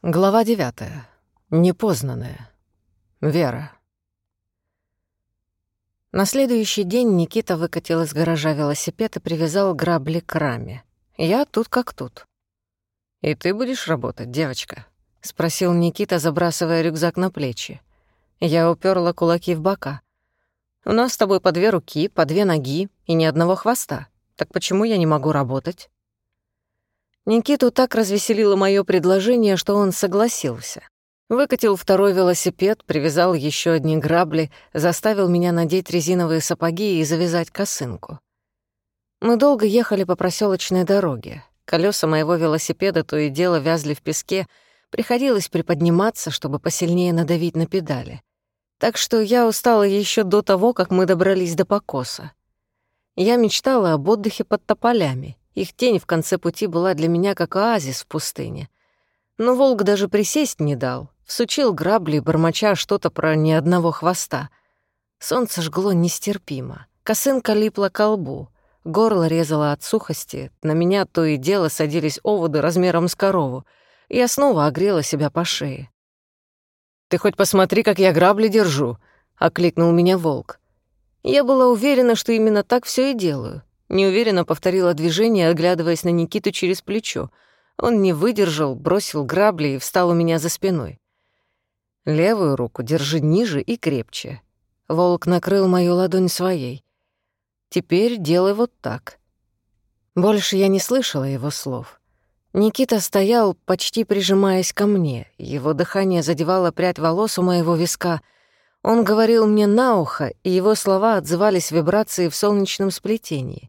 Глава 9. Непознанная. Вера. На следующий день Никита выкатил из гаража велосипед и привязал грабли к раме. Я тут как тут. «И ты будешь работать, девочка?» — спросил Никита, забрасывая рюкзак на плечи. Я упёрла кулаки в бока. «У нас с тобой по 2 руки, по 2 ноги и ни одного хвоста. Так почему я не могу работать?» Никиту так развеселило моё предложение, что он согласился. Выкатил второй велосипед, привязал ещё одни грабли, заставил меня надеть резиновые сапоги и завязать косынку. Мы долго ехали по просёлочной дороге. Колёса моего велосипеда то и дело вязли в песке, приходилось приподниматься, чтобы посильнее надавить на педали. Так что я устала ещё до того, как мы добрались до покоса. Я мечтала об отдыхе под тополями. Их тень в конце пути была для меня как оазис в пустыне. Но волк даже присесть не дал, всучил грабли, бормоча что-то про ни одного хвоста. Солнце жгло нестерпимо, косынка липла ко лбу, горло резало от сухости, на меня то и дело садились оводы размером с корову. Я снова огрела себя по шее. «Ты хоть посмотри, как я грабли держу!» — окликнул меня волк. Я была уверена, что именно так всё и делаю. Неуверенно повторила движение, оглядываясь на Никиту через плечо. Он не выдержал, бросил грабли и встал у меня за спиной. «Левую руку держи ниже и крепче». Волк накрыл мою ладонь своей. «Теперь делай вот так». Больше я не слышала его слов. Никита стоял, почти прижимаясь ко мне. Его дыхание задевало прядь волос у моего виска. Он говорил мне на ухо, и его слова отзывались вибрацией в солнечном сплетении.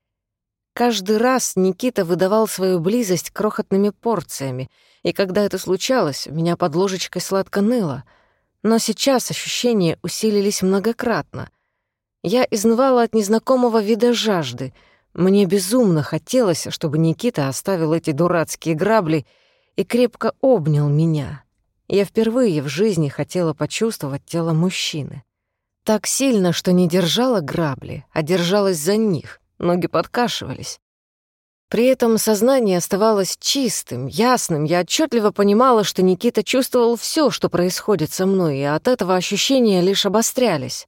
Каждый раз Никита выдавал свою близость крохотными порциями, и когда это случалось, у меня под ложечкой сладко ныло. Но сейчас ощущения усилились многократно. Я изнывала от незнакомого вида жажды. Мне безумно хотелось, чтобы Никита оставил эти дурацкие грабли и крепко обнял меня. Я впервые в жизни хотела почувствовать тело мужчины. Так сильно, что не держала грабли, а держалась за них. Ноги подкашивались. При этом сознание оставалось чистым, ясным. Я отчетливо понимала, что Никита чувствовал всё, что происходит со мной, и от этого ощущения лишь обострялись.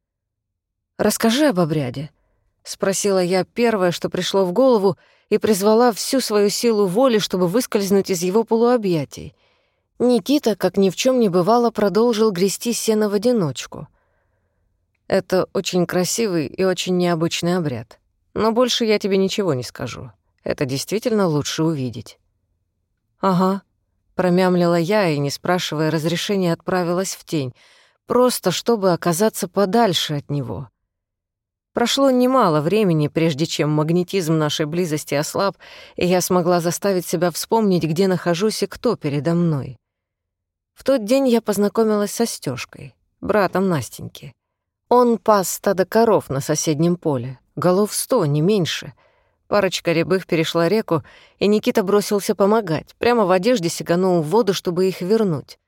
«Расскажи об обряде», — спросила я первое, что пришло в голову, и призвала всю свою силу воли, чтобы выскользнуть из его полуобъятий. Никита, как ни в чём не бывало, продолжил грести сено в одиночку. «Это очень красивый и очень необычный обряд. Но больше я тебе ничего не скажу. Это действительно лучше увидеть». «Ага», — промямлила я и, не спрашивая разрешения, отправилась в тень, просто чтобы оказаться подальше от него. Прошло немало времени, прежде чем магнетизм нашей близости ослаб, и я смогла заставить себя вспомнить, где нахожусь и кто передо мной. В тот день я познакомилась со Стёшкой, братом Настеньки. Он пас стадо коров на соседнем поле, голов 100, не меньше. Парочка рябых перешла реку, и Никита бросился помогать, прямо в одежде сиганул в воду, чтобы их вернуть.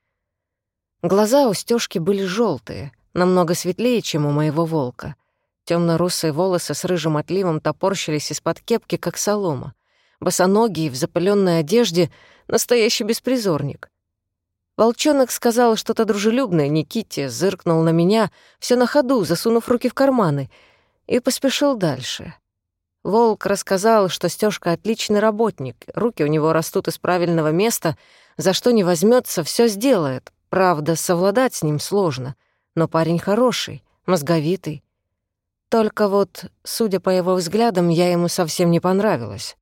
Глаза у Стёшки были жёлтые, намного светлее, чем у моего волка. Тёмно-русые волосы с рыжим отливом топорщились из-под кепки, как солома. Босоногий, в запылённой одежде, настоящий беспризорник. Волчонок сказал что-то дружелюбное Никите, зыркнул на меня, всё на ходу, засунув руки в карманы, и поспешил дальше. Волк рассказал, что Стёшка отличный работник, руки у него растут из правильного места, за что не возьмётся, всё сделает. Правда, совладать с ним сложно, но парень хороший, мозговитый. Только вот, судя по его взглядам, я ему совсем не понравилась.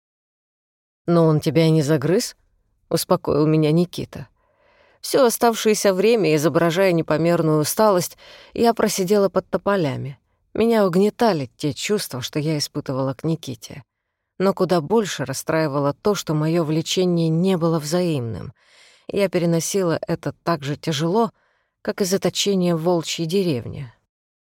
«Но он тебя и не загрыз?» — успокоил меня Никита. Всё оставшееся время, изображая непомерную усталость, я просидела под тополями. Меня угнетали те чувства, что я испытывала к Никите. Но куда больше расстраивало то, что моё влечение не было взаимным. Я переносила это так же тяжело, как и заточение в волчьей деревне.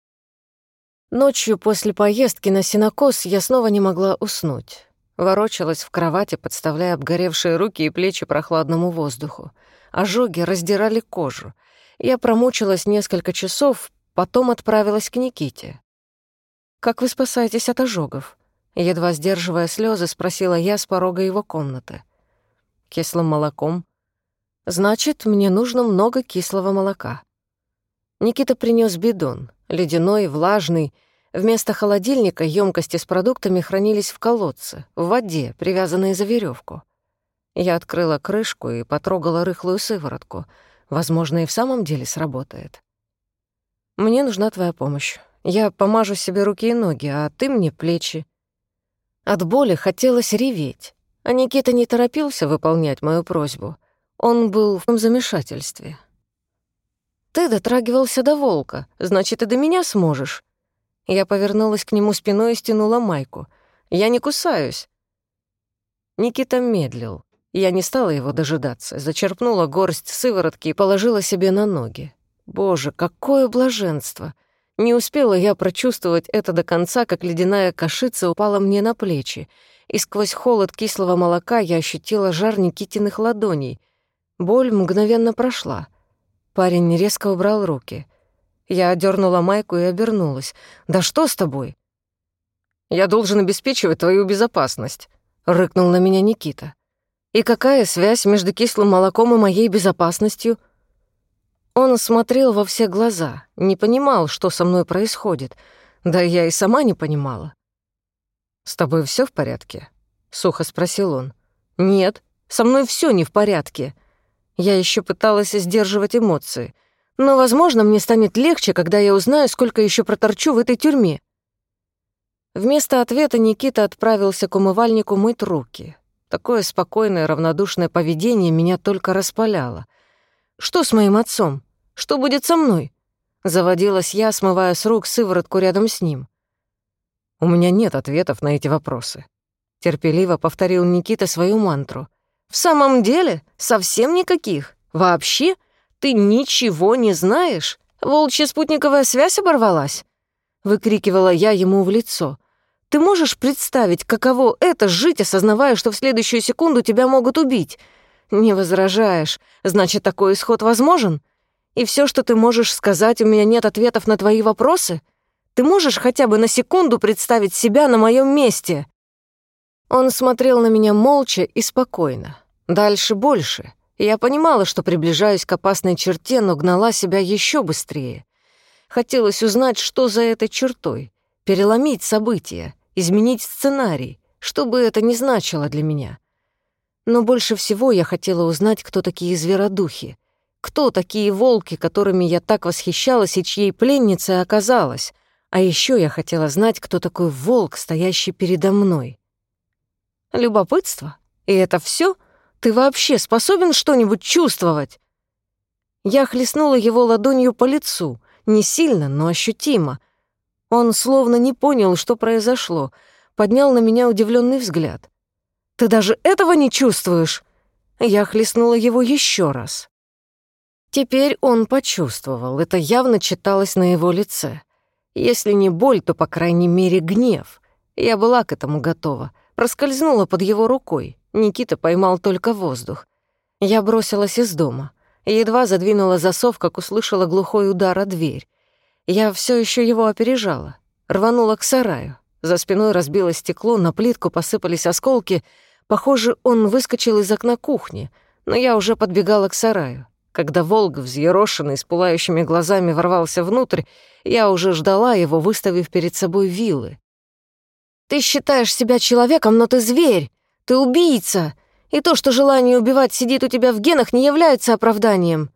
Ночью после поездки на сенокос я снова не могла уснуть. Ворочалась в кровати, подставляя обгоревшие руки и плечи прохладному воздуху. Ожоги раздирали кожу. Я промучилась несколько часов, потом отправилась к Никите. «Как вы спасаетесь от ожогов?» Едва сдерживая слезы, спросила я с порога его комнаты. «Кислым молоком». Значит, мне нужно много кислого молока. Никита принес бидон, ледяной, влажный. Вместо холодильника емкости с продуктами хранились в колодце, в воде, привязанные за веревку. Я открыла крышку и потрогала рыхлую сыворотку. Возможно, и в самом деле сработает. «Мне нужна твоя помощь. Я помажу себе руки и ноги, а ты мне плечи». От боли хотелось реветь, а Никита не торопился выполнять мою просьбу. Он был в замешательстве. «Ты дотрагивался до волка, значит, и до меня сможешь». Я повернулась к нему спиной и стянула майку. «Я не кусаюсь». Никита медлил. Я не стала его дожидаться, зачерпнула горсть сыворотки и положила себе на ноги. Боже, какое блаженство! Не успела я прочувствовать это до конца, как ледяная кашица упала мне на плечи, и сквозь холод кислого молока я ощутила жар Никитиных ладоней. Боль мгновенно прошла. Парень резко убрал руки. Я одернула майку и обернулась. «Да что с тобой?» «Я должен обеспечивать твою безопасность», — рыкнул на меня Никита. «И какая связь между кислым молоком и моей безопасностью?» Он смотрел во все глаза, не понимал, что со мной происходит. Да я и сама не понимала. «С тобой все в порядке?» — сухо спросил он. «Нет, со мной все не в порядке». Я еще пыталась сдерживать эмоции. Но, возможно, мне станет легче, когда я узнаю, сколько еще проторчу в этой тюрьме. Вместо ответа Никита отправился к умывальнику мыть руки. Такое спокойное, равнодушное поведение меня только распаляло. «Что с моим отцом? Что будет со мной?» Заводилась я, смывая с рук сыворотку рядом с ним. «У меня нет ответов на эти вопросы», — терпеливо повторил Никита свою мантру. «В самом деле? Совсем никаких? Вообще? Ты ничего не знаешь? Волчья спутниковая связь оборвалась?» — выкрикивала я ему в лицо. «Ты можешь представить, каково это — жить, осознавая, что в следующую секунду тебя могут убить? Не возражаешь. Значит, такой исход возможен? И все, что ты можешь сказать, у меня нет ответов на твои вопросы? Ты можешь хотя бы на секунду представить себя на моем месте?» Он смотрел на меня молча и спокойно. Дальше больше. Я понимала, что приближаюсь к опасной черте, но гнала себя еще быстрее. Хотелось узнать, что за этой чертой, переломить события, изменить сценарий, что бы это ни значило для меня. Но больше всего я хотела узнать, кто такие зверодухи, кто такие волки, которыми я так восхищалась и чьей пленницей оказалась. А еще я хотела знать, кто такой волк, стоящий передо мной. Любопытство? И это все? Ты вообще способен что-нибудь чувствовать? Я хлестнула его ладонью по лицу, не сильно, но ощутимо. Он словно не понял, что произошло, поднял на меня удивленный взгляд. «Ты даже этого не чувствуешь?» Я хлестнула его еще раз. Теперь он почувствовал, это явно читалось на его лице. Если не боль, то, по крайней мере, гнев. Я была к этому готова. Проскользнула под его рукой. Никита поймал только воздух. Я бросилась из дома. Едва задвинула засов, как услышала глухой удар о дверь. Я все еще его опережала. Рванула к сараю. За спиной разбилось стекло, на плитку посыпались осколки. Похоже, он выскочил из окна кухни, но я уже подбегала к сараю. Когда волк, взъерошенный, с пылающими глазами ворвался внутрь, я уже ждала его, выставив перед собой вилы. «Ты считаешь себя человеком, но ты зверь! Ты убийца! И то, что желание убивать сидит у тебя в генах, не является оправданием!»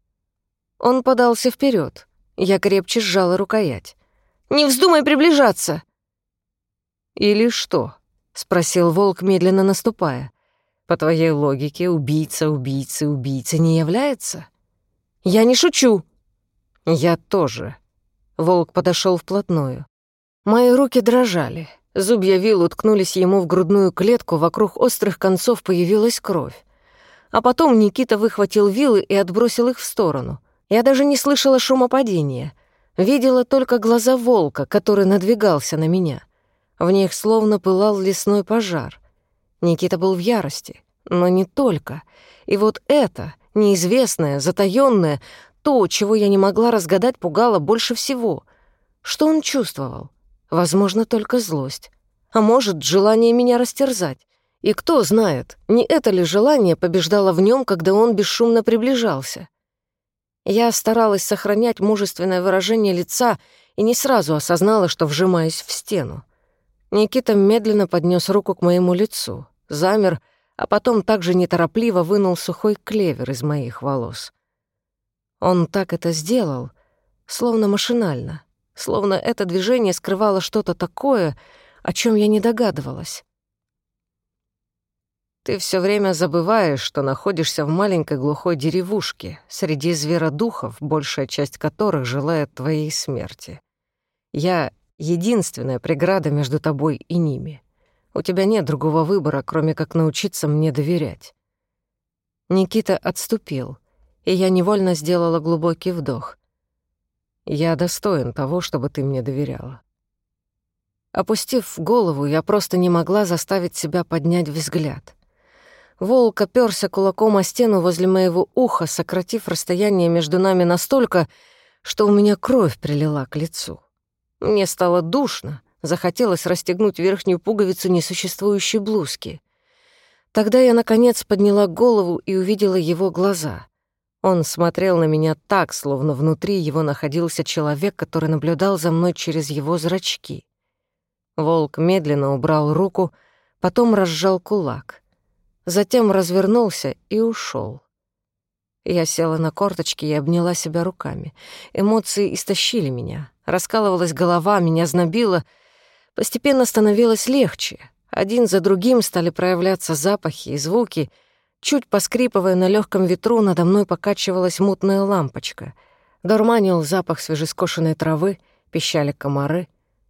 Он подался вперед. Я крепче сжала рукоять. «Не вздумай приближаться!» «Или что?» — спросил волк, медленно наступая. «По твоей логике, убийца убийцы не является?» «Я не шучу!» «Я тоже». Волк подошел вплотную. Мои руки дрожали. Зубья вил уткнулись ему в грудную клетку, вокруг острых концов появилась кровь. А потом Никита выхватил вилы и отбросил их в сторону. Я даже не слышала шума падения. Видела только глаза волка, который надвигался на меня. В них словно пылал лесной пожар. Никита был в ярости, но не только. И вот это, неизвестное, затаённое, то, чего я не могла разгадать, пугало больше всего. Что он чувствовал? Возможно, только злость. А может, желание меня растерзать. И кто знает, не это ли желание побеждало в нем, когда он бесшумно приближался? Я старалась сохранять мужественное выражение лица и не сразу осознала, что вжимаюсь в стену. Никита медленно поднес руку к моему лицу, замер, а потом также неторопливо вынул сухой клевер из моих волос. Он так это сделал, словно машинально, словно это движение скрывало что-то такое, о чем я не догадывалась. «Ты все время забываешь, что находишься в маленькой глухой деревушке, среди зверодухов, большая часть которых желает твоей смерти. Я — единственная преграда между тобой и ними. У тебя нет другого выбора, кроме как научиться мне доверять». Никита отступил, и я невольно сделала глубокий вдох. «Я достоин того, чтобы ты мне доверяла». Опустив голову, я просто не могла заставить себя поднять взгляд. Волк опёрся кулаком о стену возле моего уха, сократив расстояние между нами настолько, что у меня кровь прилила к лицу. Мне стало душно, захотелось расстегнуть верхнюю пуговицу несуществующей блузки. Тогда я, наконец, подняла голову и увидела его глаза. Он смотрел на меня так, словно внутри его находился человек, который наблюдал за мной через его зрачки. Волк медленно убрал руку, потом разжал кулак. Затем развернулся и ушёл. Я села на корточки и обняла себя руками. Эмоции истощили меня. Раскалывалась голова, меня знобило. Постепенно становилось легче. Один за другим стали проявляться запахи и звуки. Чуть поскрипывая на лёгком ветру, надо мной покачивалась мутная лампочка. Дурманил запах свежескошенной травы, пищали комары.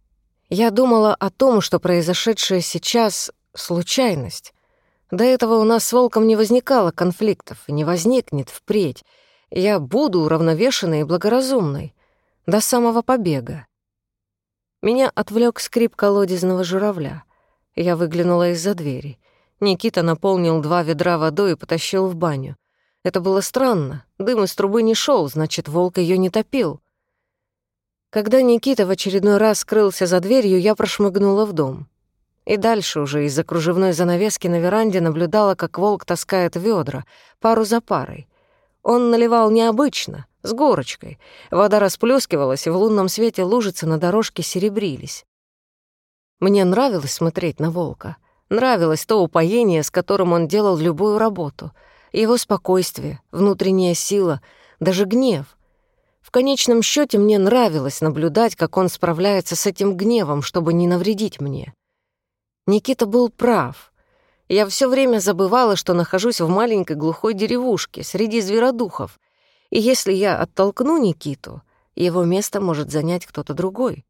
Я думала о том, что произошедшее сейчас — случайность. До этого у нас с Волком не возникало конфликтов и не возникнет впредь. Я буду уравновешенной и благоразумной до самого побега. Меня отвлек скрип колодезного журавля. Я выглянула из-за двери. Никита наполнил 2 ведра водой и потащил в баню. Это было странно. Дым из трубы не шел, значит, Волк ее не топил. Когда Никита в очередной раз скрылся за дверью, я прошмыгнула в дом. И дальше уже из-за кружевной занавески на веранде наблюдала, как Волк таскает ведра, пару за парой. Он наливал необычно, с горочкой. Вода расплескивалась, и в лунном свете лужицы на дорожке серебрились. Мне нравилось смотреть на Волка. Нравилось то упоение, с которым он делал любую работу. Его спокойствие, внутренняя сила, даже гнев. В конечном счете мне нравилось наблюдать, как он справляется с этим гневом, чтобы не навредить мне. Никита был прав. Я все время забывала, что нахожусь в маленькой глухой деревушке среди зверодухов, и если я оттолкну Никиту, его место может занять кто-то другой.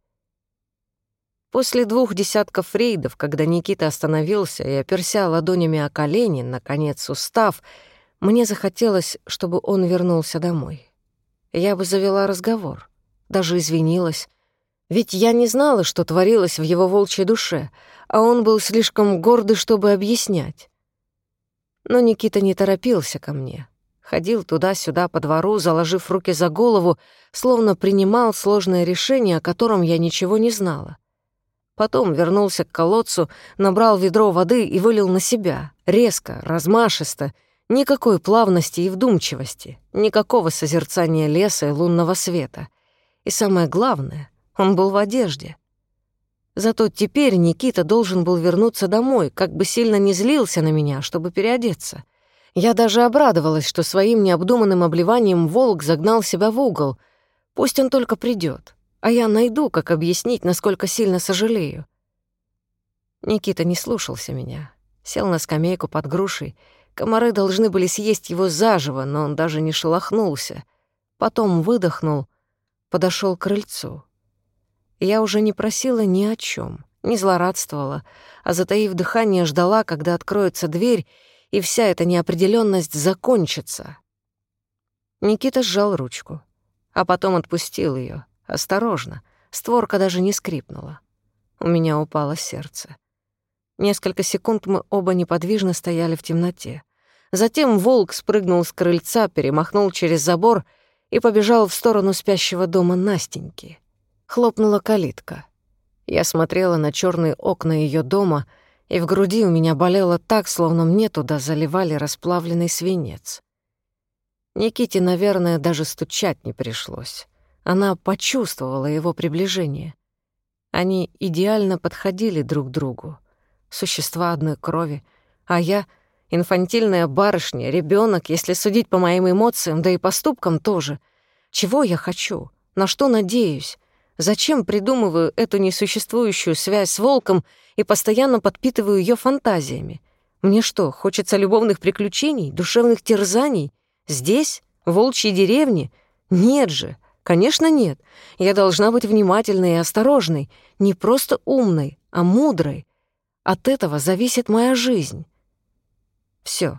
После 2 десятков рейдов, когда Никита остановился и оперся ладонями о колени, наконец устав, мне захотелось, чтобы он вернулся домой. Я бы завела разговор, даже извинилась, ведь я не знала, что творилось в его волчьей душе, а он был слишком гордый, чтобы объяснять. Но Никита не торопился ко мне. Ходил туда-сюда по двору, заложив руки за голову, словно принимал сложное решение, о котором я ничего не знала. Потом вернулся к колодцу, набрал ведро воды и вылил на себя, резко, размашисто, никакой плавности и вдумчивости, никакого созерцания леса и лунного света. И самое главное, он был в одежде. Зато теперь Никита должен был вернуться домой, как бы сильно не злился на меня, чтобы переодеться. Я даже обрадовалась, что своим необдуманным обливанием Волк загнал себя в угол. Пусть он только придёт, а я найду, как объяснить, насколько сильно сожалею. Никита не слушался меня. Сел на скамейку под грушей. Комары должны были съесть его заживо, но он даже не шелохнулся. Потом выдохнул, подошёл к крыльцу. Я уже не просила ни о чём, не злорадствовала, а, затаив дыхание, ждала, когда откроется дверь, и вся эта неопределённость закончится. Никита сжал ручку, а потом отпустил её, осторожно, створка даже не скрипнула. У меня упало сердце. Несколько секунд мы оба неподвижно стояли в темноте. Затем Волк спрыгнул с крыльца, перемахнул через забор и побежал в сторону спящего дома Настеньки. Хлопнула калитка. Я смотрела на чёрные окна её дома и в груди у меня болело так, словно мне туда заливали расплавленный свинец. Никите, наверное, даже стучать не пришлось. Она почувствовала его приближение. Они идеально подходили друг другу. Существа одной крови, а я — инфантильная барышня, ребёнок, если судить по моим эмоциям, да и поступкам тоже. Чего я хочу? На что надеюсь? Зачем придумываю эту несуществующую связь с волком и постоянно подпитываю её фантазиями? Мне что, хочется любовных приключений, душевных терзаний? Здесь, в волчьей деревне? Нет же, конечно, нет. Я должна быть внимательной и осторожной, не просто умной, а мудрой. От этого зависит моя жизнь. Всё.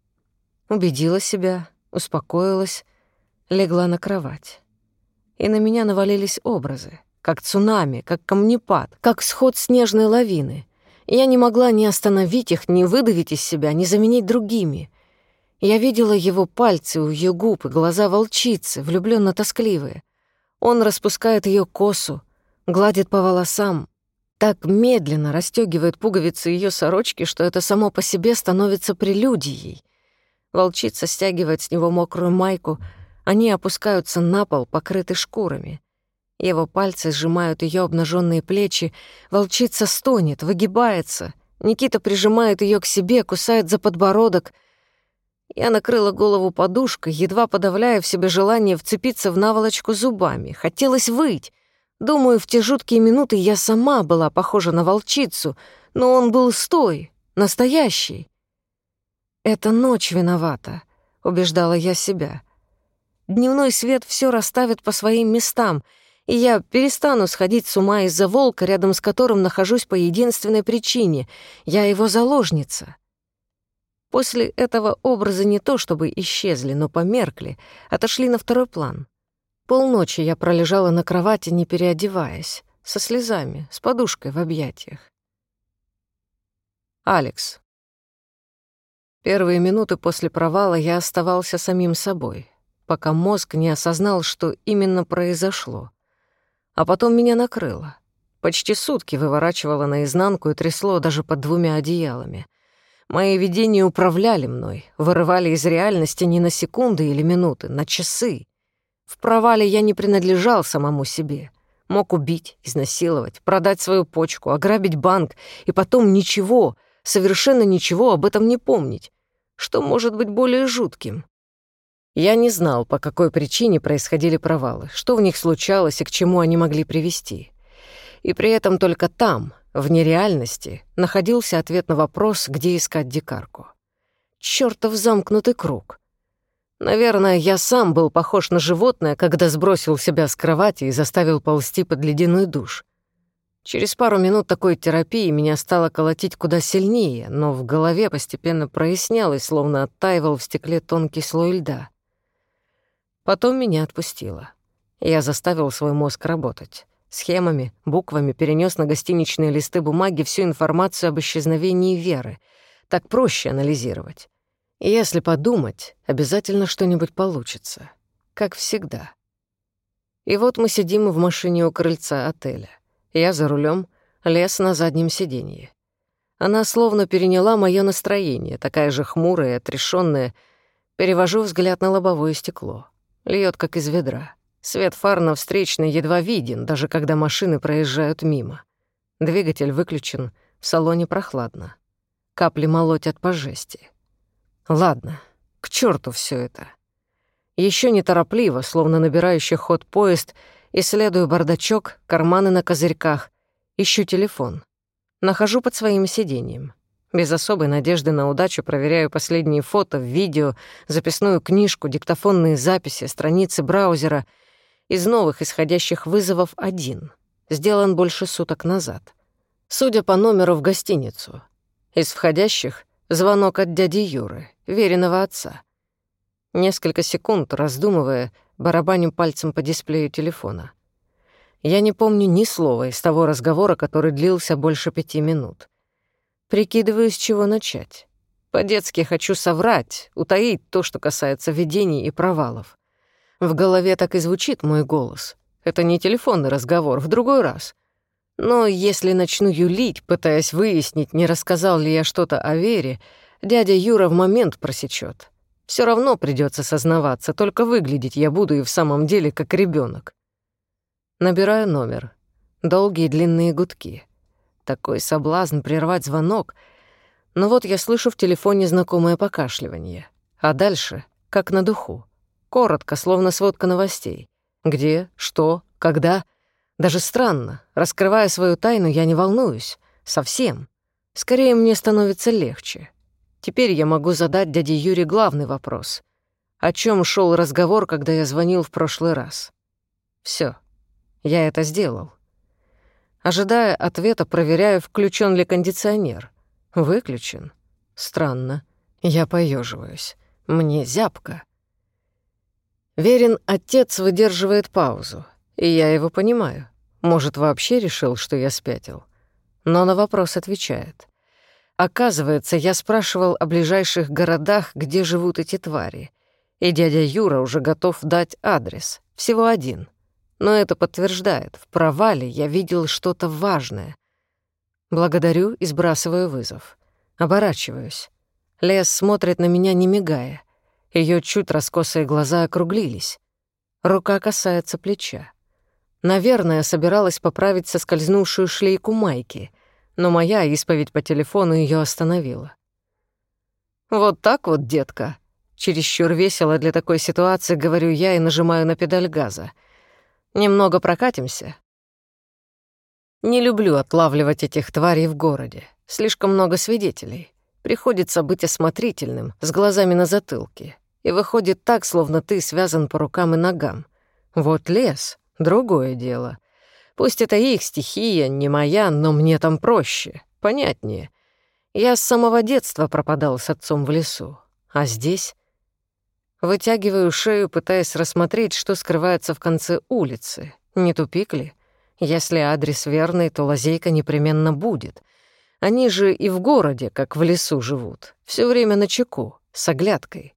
Убедила себя, успокоилась, легла на кровать. И на меня навалились образы, как цунами, как камнепад, как сход снежной лавины. Я не могла ни остановить их, ни выдавить из себя, ни заменить другими. Я видела его пальцы у её губ и глаза волчицы, влюблённо-тоскливые. Он распускает её косу, гладит по волосам, так медленно расстёгивает пуговицы её сорочки, что это само по себе становится прелюдией. Волчица стягивает с него мокрую майку, они опускаются на пол, покрыты шкурами. Его пальцы сжимают её обнажённые плечи, волчица стонет, выгибается. Никита прижимает её к себе, кусает за подбородок. Я накрыла голову подушкой, едва подавляя в себе желание вцепиться в наволочку зубами. Хотелось выть. Думаю, в те жуткие минуты я сама была похожа на волчицу, но он был стой, настоящий. «Это ночь виновата», — убеждала я себя. «Дневной свет всё расставит по своим местам, и я перестану сходить с ума из-за волка, рядом с которым нахожусь по единственной причине — я его заложница». После этого образы не то чтобы исчезли, но померкли, отошли на второй план. Полночи я пролежала на кровати, не переодеваясь, со слезами, с подушкой в объятиях. Алекс. Первые минуты после провала я оставался самим собой, пока мозг не осознал, что именно произошло. А потом меня накрыло. Почти сутки выворачивало наизнанку и трясло даже под 2 одеялами. Мои видения управляли мной, вырывали из реальности не на секунды или минуты, на часы. В провале я не принадлежал самому себе. Мог убить, изнасиловать, продать свою почку, ограбить банк и потом ничего, совершенно ничего об этом не помнить. Что может быть более жутким? Я не знал, по какой причине происходили провалы, что в них случалось и к чему они могли привести. И при этом только там, в нереальности, находился ответ на вопрос, где искать дикарку. Чёртов замкнутый круг. Наверное, я сам был похож на животное, когда сбросил себя с кровати и заставил ползти под ледяной душ. Через пару минут такой терапии меня стало колотить куда сильнее, но в голове постепенно прояснялось, словно оттаивал в стекле тонкий слой льда. Потом меня отпустило. Я заставил свой мозг работать. Схемами, буквами перенес на гостиничные листы бумаги всю информацию об исчезновении Веры. Так проще анализировать. И если подумать, обязательно что-нибудь получится. Как всегда. И вот мы сидим в машине у крыльца отеля. Я за рулем, Лес на заднем сиденье. Она словно переняла моё настроение, такая же хмурая и отрешённая. Перевожу взгляд на лобовое стекло. Льёт, как из ведра. Свет фар на встречной едва виден, даже когда машины проезжают мимо. Двигатель выключен, в салоне прохладно. Капли молотят по жести. Ладно, к чёрту всё это. Ещё неторопливо, словно набирающий ход поезд, исследую бардачок, карманы на козырьках, ищу телефон. Нахожу под своим сиденьем. Без особой надежды на удачу проверяю последние фото, видео, записную книжку, диктофонные записи, страницы браузера. Из новых исходящих вызовов один. Сделан больше суток назад. Судя по номеру в гостиницу. Из входящих — звонок от дяди Юры, веренного отца. Несколько секунд, раздумывая, барабаню пальцем по дисплею телефона. Я не помню ни слова из того разговора, который длился больше 5 минут. Прикидываю, с чего начать. По-детски хочу соврать, утаить то, что касается видений и провалов. В голове так и звучит мой голос. Это не телефонный разговор, в другой раз. Но если начну юлить, пытаясь выяснить, не рассказал ли я что-то о Вере, дядя Юра в момент просечет. Все равно придется сознаваться, только выглядеть я буду и в самом деле как ребенок. Набираю номер. Долгие длинные гудки. Такой соблазн прервать звонок. Но вот я слышу в телефоне знакомое покашливание. А дальше — как на духу. Коротко, словно сводка новостей. Где, что, когда. Даже странно. Раскрывая свою тайну, я не волнуюсь. Совсем. Скорее, мне становится легче. Теперь я могу задать дяде Юре главный вопрос. О чем шел разговор, когда я звонил в прошлый раз? Все, я это сделал. Ожидая ответа, проверяю, включен ли кондиционер. Выключен. Странно. Я поеживаюсь. Мне зябко. Верин отец выдерживает паузу, и я его понимаю. Может, вообще решил, что я спятил. Но на вопрос отвечает. Оказывается, я спрашивал о ближайших городах, где живут эти твари, и дядя Юра уже готов дать адрес. Всего один. Но это подтверждает, в провале я видел что-то важное. Благодарю и сбрасываю вызов. Оборачиваюсь. Лес смотрит на меня, не мигая. Её чуть раскосые глаза округлились. Рука касается плеча. Наверное, собиралась поправить соскользнувшую шлейку майки, но моя исповедь по телефону её остановила. «Вот так вот, детка», — чересчур весело для такой ситуации говорю я и нажимаю на педаль газа. «Немного прокатимся?» Не люблю отлавливать этих тварей в городе. Слишком много свидетелей. Приходится быть осмотрительным, с глазами на затылке. И выходит так, словно ты связан по рукам и ногам. Вот лес — другое дело. Пусть это их стихия, не моя, но мне там проще, понятнее. Я с самого детства пропадал с отцом в лесу. А здесь... Вытягиваю шею, пытаясь рассмотреть, что скрывается в конце улицы. Не тупик ли? Если адрес верный, то лазейка непременно будет. Они же и в городе, как в лесу, живут. Всё время начеку, с оглядкой.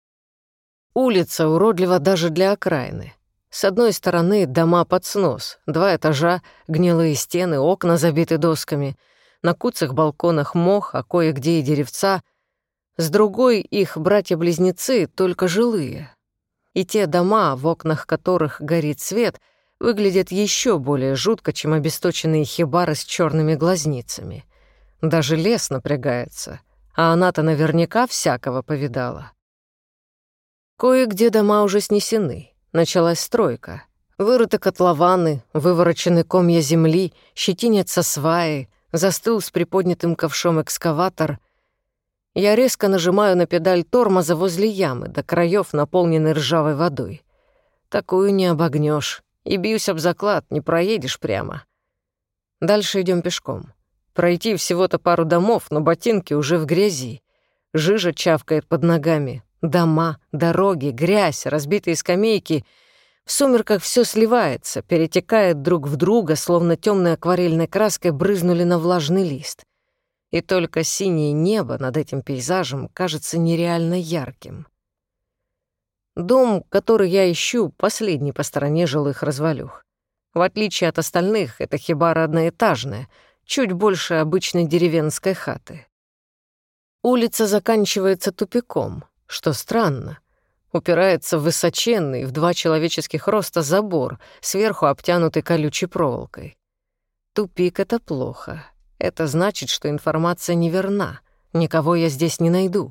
Улица уродлива даже для окраины. С одной стороны дома под снос, 2 этажа, гнилые стены, окна забиты досками. На куцых балконах мох, а кое-где и деревца. С другой их братья-близнецы, только жилые. И те дома, в окнах которых горит свет, выглядят еще более жутко, чем обесточенные хибары с черными глазницами. Даже лес напрягается, а она-то наверняка всякого повидала. Кое-где дома уже снесены, началась стройка. Вырыты котлованы, выворочены комья земли, щетинятся сваи, застыл с приподнятым ковшом экскаватор. Я резко нажимаю на педаль тормоза возле ямы, до краев наполненной ржавой водой. Такую не обогнешь. И бьюсь об заклад, не проедешь прямо. Дальше идем пешком. Пройти всего-то пару домов, но ботинки уже в грязи. Жижа чавкает под ногами. Дома, дороги, грязь, разбитые скамейки. В сумерках все сливается, перетекает друг в друга, словно темной акварельной краской брызнули на влажный лист. И только синее небо над этим пейзажем кажется нереально ярким. Дом, который я ищу, последний по стороне жилых развалюх. В отличие от остальных, эта хибара одноэтажная, чуть больше обычной деревенской хаты. Улица заканчивается тупиком, что странно. Упирается в высоченный, в 2 человеческих роста забор, сверху обтянутый колючей проволокой. Тупик — это плохо. Это значит, что информация неверна. Никого я здесь не найду.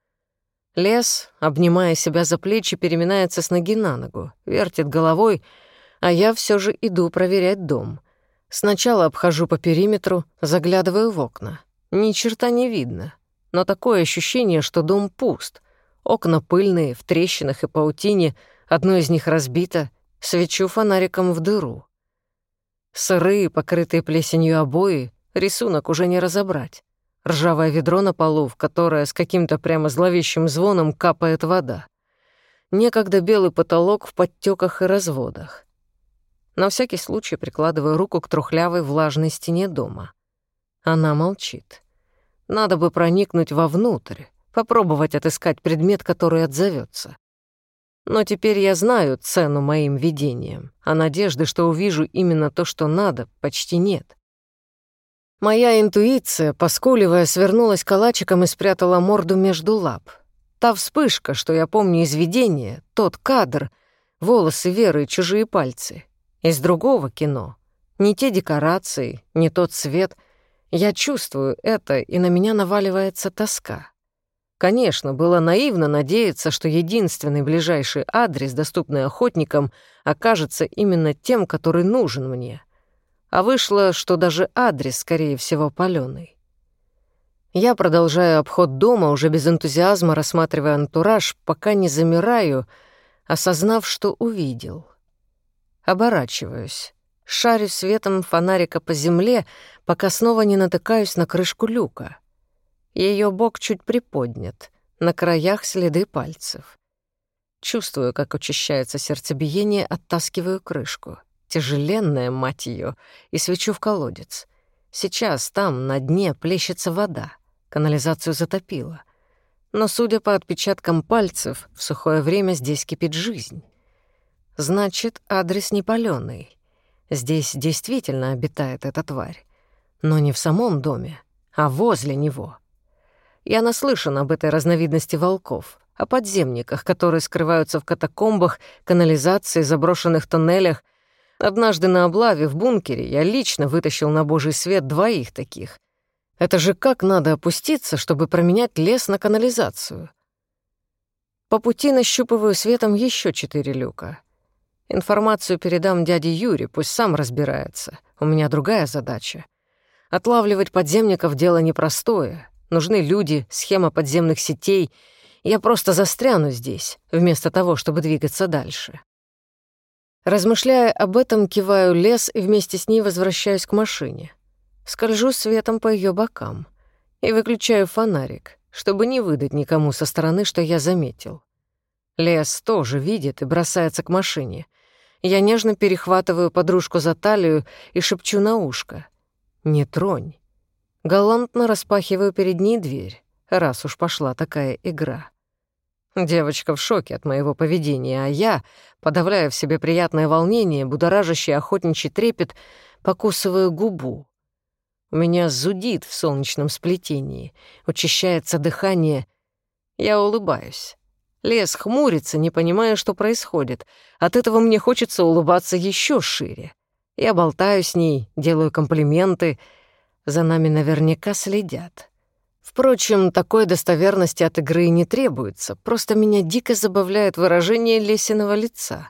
Лес, обнимая себя за плечи, переминается с ноги на ногу, вертит головой, а я все же иду проверять дом. Сначала обхожу по периметру, заглядываю в окна. Ни черта не видно, но такое ощущение, что дом пуст. Окна пыльные, в трещинах и паутине, одно из них разбито, свечу фонариком в дыру. Сырые, покрытые плесенью обои, рисунок уже не разобрать. Ржавое ведро на полу, в которое с каким-то прямо зловещим звоном капает вода. Некогда белый потолок в подтёках и разводах. На всякий случай прикладываю руку к трухлявой влажной стене дома. Она молчит. Надо бы проникнуть вовнутрь, попробовать отыскать предмет, который отзовётся. Но теперь я знаю цену моим видениям, а надежды, что увижу именно то, что надо, почти нет. Моя интуиция, поскуливая, свернулась калачиком и спрятала морду между лап. Та вспышка, что я помню из видения, тот кадр, волосы Веры и чужие пальцы. Из другого кино. Не те декорации, не тот свет. Я чувствую это, и на меня наваливается тоска. Конечно, было наивно надеяться, что единственный ближайший адрес, доступный охотникам, окажется именно тем, который нужен мне. А вышло, что даже адрес, скорее всего, палёный. Я продолжаю обход дома, уже без энтузиазма рассматривая антураж, пока не замираю, осознав, что увидел. Оборачиваюсь, шарю светом фонарика по земле, пока снова не натыкаюсь на крышку люка. Её бок чуть приподнят, на краях следы пальцев. Чувствую, как учащается сердцебиение, оттаскиваю крышку. Тяжеленная, мать её, и свечу в колодец. Сейчас там, на дне, плещется вода. Канализацию затопило. Но, судя по отпечаткам пальцев, в сухое время здесь кипит жизнь. Значит, адрес не палёный. Здесь действительно обитает эта тварь. Но не в самом доме, а возле него. Я наслышан об этой разновидности волков, о подземниках, которые скрываются в катакомбах, канализации, заброшенных тоннелях. Однажды на облаве в бункере я лично вытащил на божий свет 2 таких. Это же как надо опуститься, чтобы променять лес на канализацию? По пути нащупываю светом еще 4 люка. Информацию передам дяде Юре, пусть сам разбирается. У меня другая задача. Отлавливать подземников — дело непростое. Нужны люди, схема подземных сетей. Я просто застряну здесь, вместо того, чтобы двигаться дальше. Размышляя об этом, киваю лес и вместе с ней возвращаюсь к машине. Скольжу светом по ее бокам и выключаю фонарик, чтобы не выдать никому со стороны, что я заметил. Лес тоже видит и бросается к машине. Я нежно перехватываю подружку за талию и шепчу на ушко: «Не тронь». Галантно распахиваю перед ней дверь, раз уж пошла такая игра. Девочка в шоке от моего поведения, а я, подавляя в себе приятное волнение, будоражащий охотничий трепет, покусываю губу. У меня зудит в солнечном сплетении, учащается дыхание. Я улыбаюсь. Лес хмурится, не понимая, что происходит. От этого мне хочется улыбаться еще шире. Я болтаю с ней, делаю комплименты. За нами наверняка следят. Впрочем, такой достоверности от игры и не требуется, просто меня дико забавляет выражение Лесиного лица.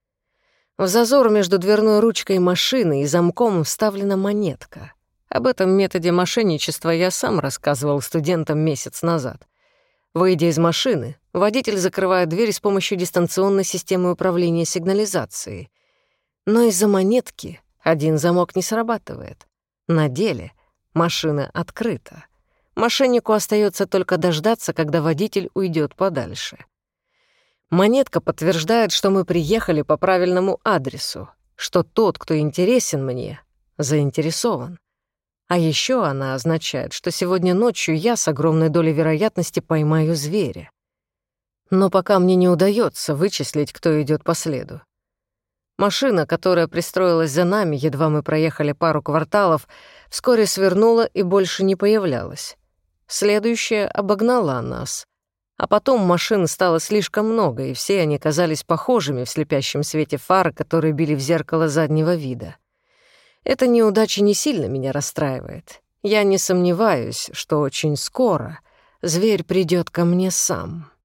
В зазор между дверной ручкой машины и замком вставлена монетка. Об этом методе мошенничества я сам рассказывал студентам месяц назад. Выйдя из машины, водитель закрывает дверь с помощью дистанционной системы управления сигнализацией. Но из-за монетки один замок не срабатывает. На деле машина открыта. Мошеннику остается только дождаться, когда водитель уйдет подальше. Монетка подтверждает, что мы приехали по правильному адресу, что тот, кто интересен мне, заинтересован. А еще она означает, что сегодня ночью я с огромной долей вероятности поймаю зверя. Но пока мне не удается вычислить, кто идет по следу. Машина, которая пристроилась за нами, едва мы проехали пару кварталов, вскоре свернула и больше не появлялась. Следующая обогнала нас. А потом машин стало слишком много, и все они казались похожими в слепящем свете фар, которые били в зеркало заднего вида. Эта неудача не сильно меня расстраивает. Я не сомневаюсь, что очень скоро зверь придет ко мне сам.